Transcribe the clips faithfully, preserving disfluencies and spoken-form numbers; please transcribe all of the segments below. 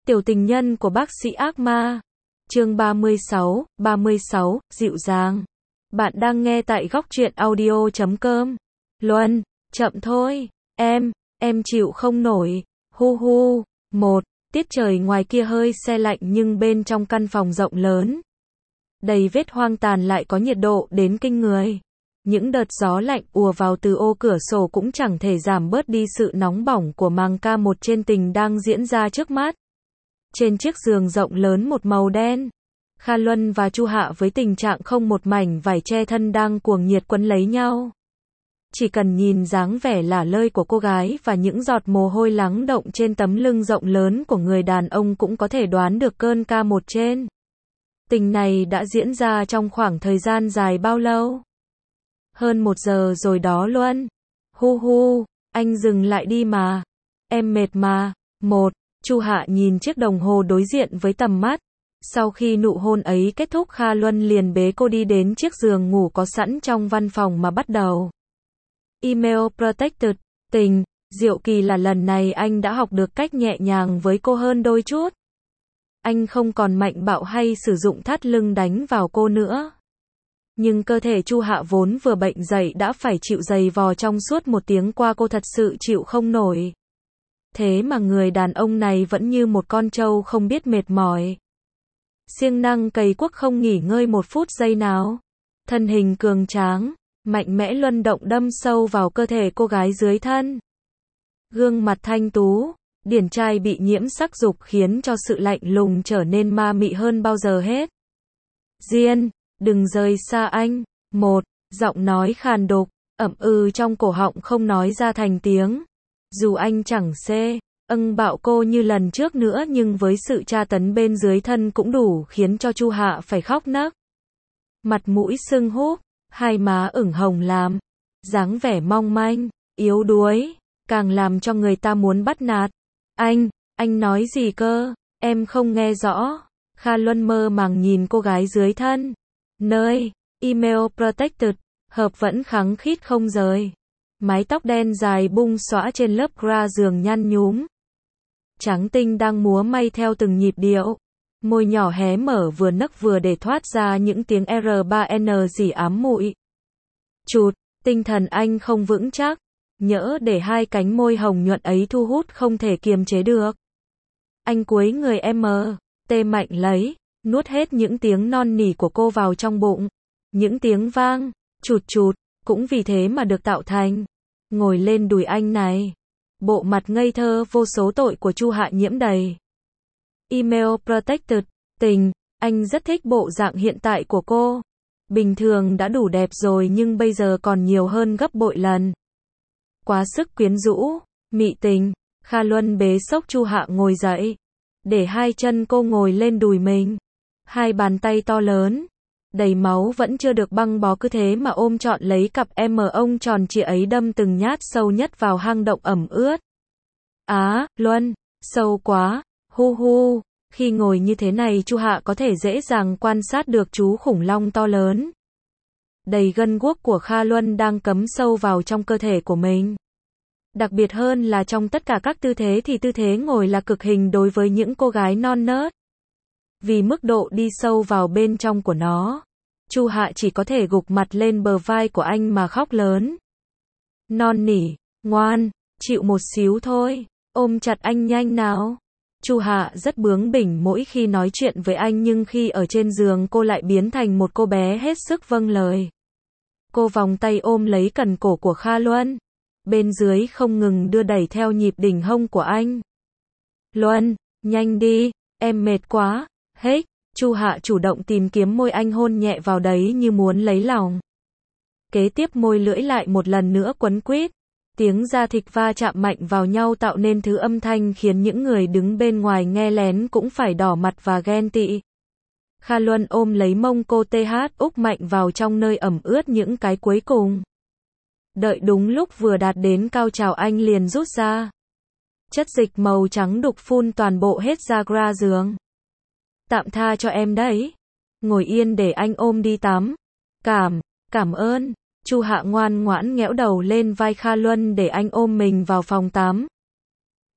Tiểu tình nhân của bác sĩ ác ma. Chương ba mươi sáu, ba mươi sáu, dịu dàng. Bạn đang nghe tại góc truyện audio chấm com. Luân, chậm thôi, em, em chịu không nổi. Hu hu. Một, tiết trời ngoài kia hơi se lạnh nhưng bên trong căn phòng rộng lớn, đầy vết hoang tàn lại có nhiệt độ đến kinh người. Những đợt gió lạnh ùa vào từ ô cửa sổ cũng chẳng thể giảm bớt đi sự nóng bỏng của màng ca một trên tình đang diễn ra trước mắt. Trên chiếc giường rộng lớn một màu đen, Kha Luân và Chu Hạ với tình trạng không một mảnh vải che thân đang cuồng nhiệt quấn lấy nhau. Chỉ cần nhìn dáng vẻ lả lơi của cô gái và những giọt mồ hôi lắng động trên tấm lưng rộng lớn của người đàn ông cũng có thể đoán được cơn ca một trên tình này đã diễn ra trong khoảng thời gian dài bao lâu. Hơn một giờ rồi đó Luân. Hu hu, anh dừng lại đi mà. Em mệt mà. Một, Chu Hạ nhìn chiếc đồng hồ đối diện với tầm mắt. Sau khi nụ hôn ấy kết thúc, Kha Luân liền bế cô đi đến chiếc giường ngủ có sẵn trong văn phòng mà bắt đầu. Email protected. Tình, diệu kỳ là lần này anh đã học được cách nhẹ nhàng với cô hơn đôi chút. Anh không còn mạnh bạo hay sử dụng thắt lưng đánh vào cô nữa. Nhưng cơ thể Chu Hạ vốn vừa bệnh dậy đã phải chịu giày vò trong suốt một tiếng qua, cô thật sự chịu không nổi. Thế mà người đàn ông này vẫn như một con trâu không biết mệt mỏi, siêng năng cày cuốc không nghỉ ngơi một phút giây nào. Thân hình cường tráng, mạnh mẽ luân động đâm sâu vào cơ thể cô gái dưới thân. Gương mặt thanh tú, điển trai bị nhiễm sắc dục khiến cho sự lạnh lùng trở nên ma mị hơn bao giờ hết. Diên, đừng rời xa anh. Một, giọng nói khàn đục, ẩm ừ trong cổ họng không nói ra thành tiếng. Dù anh chẳng xê, âng bạo cô như lần trước nữa nhưng với sự tra tấn bên dưới thân cũng đủ khiến cho Chu Hạ phải khóc nấc. Mặt mũi sưng húp, hai má ửng hồng làm, dáng vẻ mong manh, yếu đuối, càng làm cho người ta muốn bắt nạt. Anh, anh nói gì cơ? Em không nghe rõ. Kha Luân mơ màng nhìn cô gái dưới thân. Nơi, email protected, hợp vẫn khăng khít không rời. Mái tóc đen dài bung xõa trên lớp gra giường nhăn nhúm. Trắng tinh đang múa may theo từng nhịp điệu. Môi nhỏ hé mở vừa nấc vừa để thoát ra những tiếng R ba N rỉ ám muội. Chụt, tinh thần anh không vững chắc. Nhỡ để hai cánh môi hồng nhuận ấy thu hút không thể kiềm chế được. Anh cúi người em mờ, tê mạnh lấy, nuốt hết những tiếng non nỉ của cô vào trong bụng. Những tiếng vang, chụt chụt, cũng vì thế mà được tạo thành. Ngồi lên đùi anh này. Bộ mặt ngây thơ vô số tội của Chu Hạ nhiễm đầy. Email protected. Tình, anh rất thích bộ dạng hiện tại của cô. Bình thường đã đủ đẹp rồi nhưng bây giờ còn nhiều hơn gấp bội lần. Quá sức quyến rũ, mị tình. Kha Luân bế xốc Chu Hạ ngồi dậy, để hai chân cô ngồi lên đùi mình. Hai bàn tay to lớn, đầy máu vẫn chưa được băng bó cứ thế mà ôm trọn lấy cặp em ông tròn trịa ấy, đâm từng nhát sâu nhất vào hang động ẩm ướt. Á, Luân, sâu quá. Hu hu. Khi ngồi như thế này Chu Hạ có thể dễ dàng quan sát được chú khủng long to lớn, đầy gân guốc của Kha Luân đang cắm sâu vào trong cơ thể của mình. Đặc biệt hơn là trong tất cả các tư thế thì tư thế ngồi là cực hình đối với những cô gái non nớt. Vì mức độ đi sâu vào bên trong của nó, Chu Hạ chỉ có thể gục mặt lên bờ vai của anh mà khóc lớn. Non nỉ, ngoan, chịu một xíu thôi, ôm chặt anh nhanh nào. Chu Hạ rất bướng bỉnh mỗi khi nói chuyện với anh nhưng khi ở trên giường cô lại biến thành một cô bé hết sức vâng lời. Cô vòng tay ôm lấy cần cổ của Kha Luân, bên dưới không ngừng đưa đẩy theo nhịp đỉnh hông của anh. Luân, nhanh đi, em mệt quá. Hết, Chu Hạ chủ động tìm kiếm môi anh, hôn nhẹ vào đấy như muốn lấy lòng. Kế tiếp môi lưỡi lại một lần nữa quấn quýt. Tiếng da thịt va chạm mạnh vào nhau tạo nên thứ âm thanh khiến những người đứng bên ngoài nghe lén cũng phải đỏ mặt và ghen tị. Kha Luân ôm lấy mông cô tê hát úc mạnh vào trong nơi ẩm ướt những cái cuối cùng. Đợi đúng lúc vừa đạt đến cao trào anh liền rút ra. Chất dịch màu trắng đục phun toàn bộ hết ra gra giường. Tạm tha cho em đấy. Ngồi yên để anh ôm đi tắm. Cảm, cảm ơn. Chu Hạ ngoan ngoãn nghẽo đầu lên vai Kha Luân để anh ôm mình vào phòng tắm.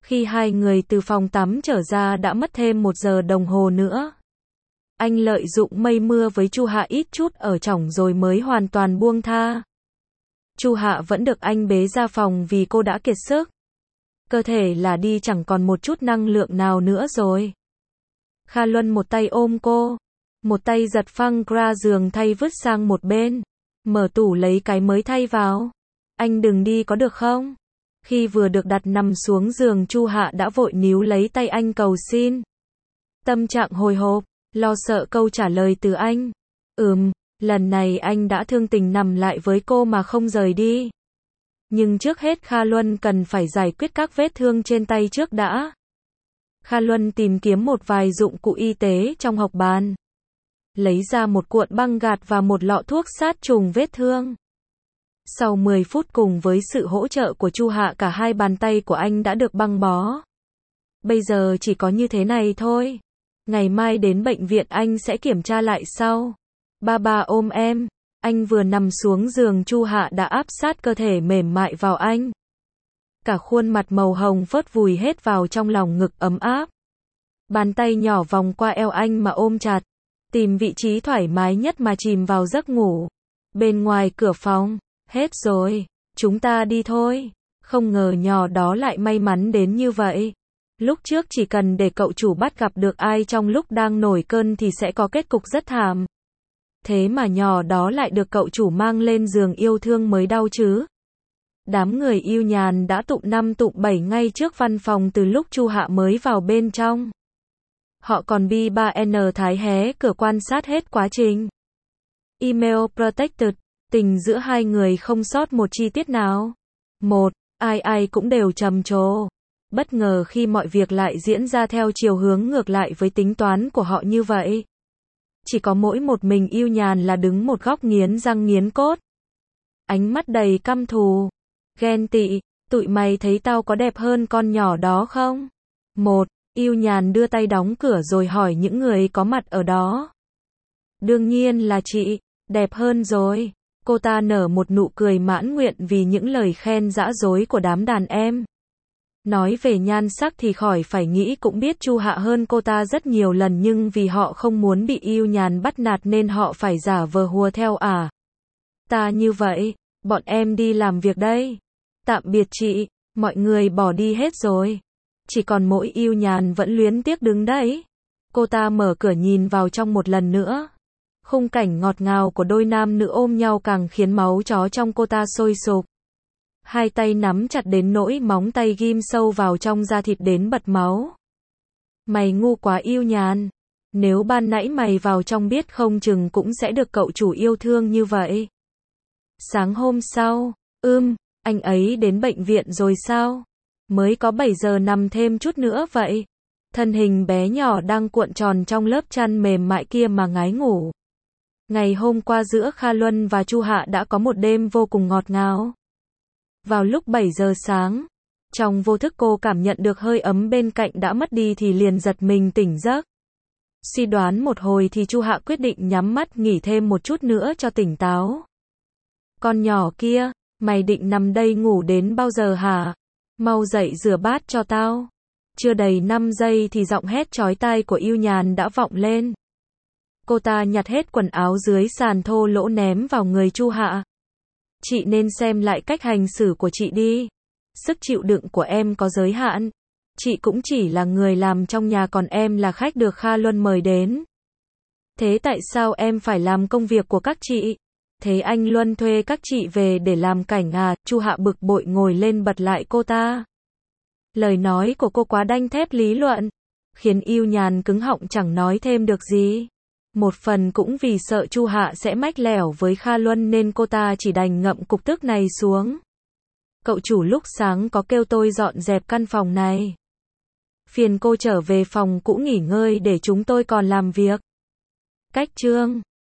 Khi hai người từ phòng tắm trở ra đã mất thêm một giờ đồng hồ nữa. Anh lợi dụng mây mưa với Chu Hạ ít chút ở trỏng rồi mới hoàn toàn buông tha. Chu Hạ vẫn được anh bế ra phòng vì cô đã kiệt sức. Cơ thể là đi chẳng còn một chút năng lượng nào nữa rồi. Kha Luân một tay ôm cô, một tay giật phăng gra giường thay vứt sang một bên, mở tủ lấy cái mới thay vào. Anh đừng đi có được không? Khi vừa được đặt nằm xuống giường Chu Hạ đã vội níu lấy tay anh cầu xin. Tâm trạng hồi hộp, lo sợ câu trả lời từ anh. Ừm, lần này anh đã thương tình nằm lại với cô mà không rời đi. Nhưng trước hết Kha Luân cần phải giải quyết các vết thương trên tay trước đã. Kha Luân tìm kiếm một vài dụng cụ y tế trong hộc bàn. Lấy ra một cuộn băng gạc và một lọ thuốc sát trùng vết thương. Sau mười phút cùng với sự hỗ trợ của Chu Hạ cả hai bàn tay của anh đã được băng bó. Bây giờ chỉ có như thế này thôi. Ngày mai đến bệnh viện anh sẽ kiểm tra lại sau. Ba ba ôm em. Anh vừa nằm xuống giường Chu Hạ đã áp sát cơ thể mềm mại vào anh. Cả khuôn mặt màu hồng phớt vùi hết vào trong lòng ngực ấm áp. Bàn tay nhỏ vòng qua eo anh mà ôm chặt. Tìm vị trí thoải mái nhất mà chìm vào giấc ngủ. Bên ngoài cửa phòng. Hết rồi. Chúng ta đi thôi. Không ngờ nhỏ đó lại may mắn đến như vậy. Lúc trước chỉ cần để cậu chủ bắt gặp được ai trong lúc đang nổi cơn thì sẽ có kết cục rất thảm. Thế mà nhỏ đó lại được cậu chủ mang lên giường yêu thương mới đau chứ. Đám người yêu nhàn đã tụng năm tụng bảy ngay trước văn phòng từ lúc Chu Hạ mới vào bên trong. Họ còn bi ba N thái hé cửa quan sát hết quá trình. Email protected, tình giữa hai người không sót một chi tiết nào. Một, ai ai cũng đều trầm trồ. Bất ngờ khi mọi việc lại diễn ra theo chiều hướng ngược lại với tính toán của họ như vậy. Chỉ có mỗi một mình yêu nhàn là đứng một góc nghiến răng nghiến cốt. Ánh mắt đầy căm thù. Ghen tị, tụi mày thấy tao có đẹp hơn con nhỏ đó không? Một, yêu nhàn đưa tay đóng cửa rồi hỏi những người có mặt ở đó. Đương nhiên là chị, đẹp hơn rồi. Cô ta nở một nụ cười mãn nguyện vì những lời khen dã dối của đám đàn em. Nói về nhan sắc thì khỏi phải nghĩ cũng biết Chu Hạ hơn cô ta rất nhiều lần nhưng vì họ không muốn bị yêu nhàn bắt nạt nên họ phải giả vờ hùa theo à. Ta như vậy, bọn em đi làm việc đây. Tạm biệt chị, mọi người bỏ đi hết rồi. Chỉ còn mỗi yêu nhàn vẫn luyến tiếc đứng đấy. Cô ta mở cửa nhìn vào trong một lần nữa. Khung cảnh ngọt ngào của đôi nam nữ ôm nhau càng khiến máu chó trong cô ta sôi sục. Hai tay nắm chặt đến nỗi móng tay ghim sâu vào trong da thịt đến bật máu. Mày ngu quá yêu nhàn. Nếu ban nãy mày vào trong biết không chừng cũng sẽ được cậu chủ yêu thương như vậy. Sáng hôm sau, ưm, anh ấy đến bệnh viện rồi sao? Mới có bảy giờ nằm thêm chút nữa vậy. Thân hình bé nhỏ đang cuộn tròn trong lớp chăn mềm mại kia mà ngái ngủ. Ngày hôm qua giữa Kha Luân và Chu Hạ đã có một đêm vô cùng ngọt ngào. Vào lúc bảy giờ sáng, trong vô thức cô cảm nhận được hơi ấm bên cạnh đã mất đi thì liền giật mình tỉnh giấc. Suy đoán một hồi thì Chu Hạ quyết định nhắm mắt nghỉ thêm một chút nữa cho tỉnh táo. Con nhỏ kia, mày định nằm đây ngủ đến bao giờ hả? Mau dậy rửa bát cho tao. Chưa đầy năm giây thì giọng hét chói tai của yêu nhàn đã vọng lên. Cô ta nhặt hết quần áo dưới sàn thô lỗ ném vào người Chu Hạ. Chị nên xem lại cách hành xử của chị đi. Sức chịu đựng của em có giới hạn. Chị cũng chỉ là người làm trong nhà còn em là khách được Kha Luân mời đến. Thế tại sao em phải làm công việc của các chị? Thế anh Luân thuê các chị về để làm cảnh à? Chu Hạ bực bội ngồi lên bật lại cô ta. Lời nói của cô quá đanh thép lý luận, khiến yêu nhàn cứng họng chẳng nói thêm được gì. Một phần cũng vì sợ Chu Hạ sẽ mách lẻo với Kha Luân nên cô ta chỉ đành ngậm cục tức này xuống. Cậu chủ lúc sáng có kêu tôi dọn dẹp căn phòng này. Phiền cô trở về phòng cũ nghỉ ngơi để chúng tôi còn làm việc. Cách chương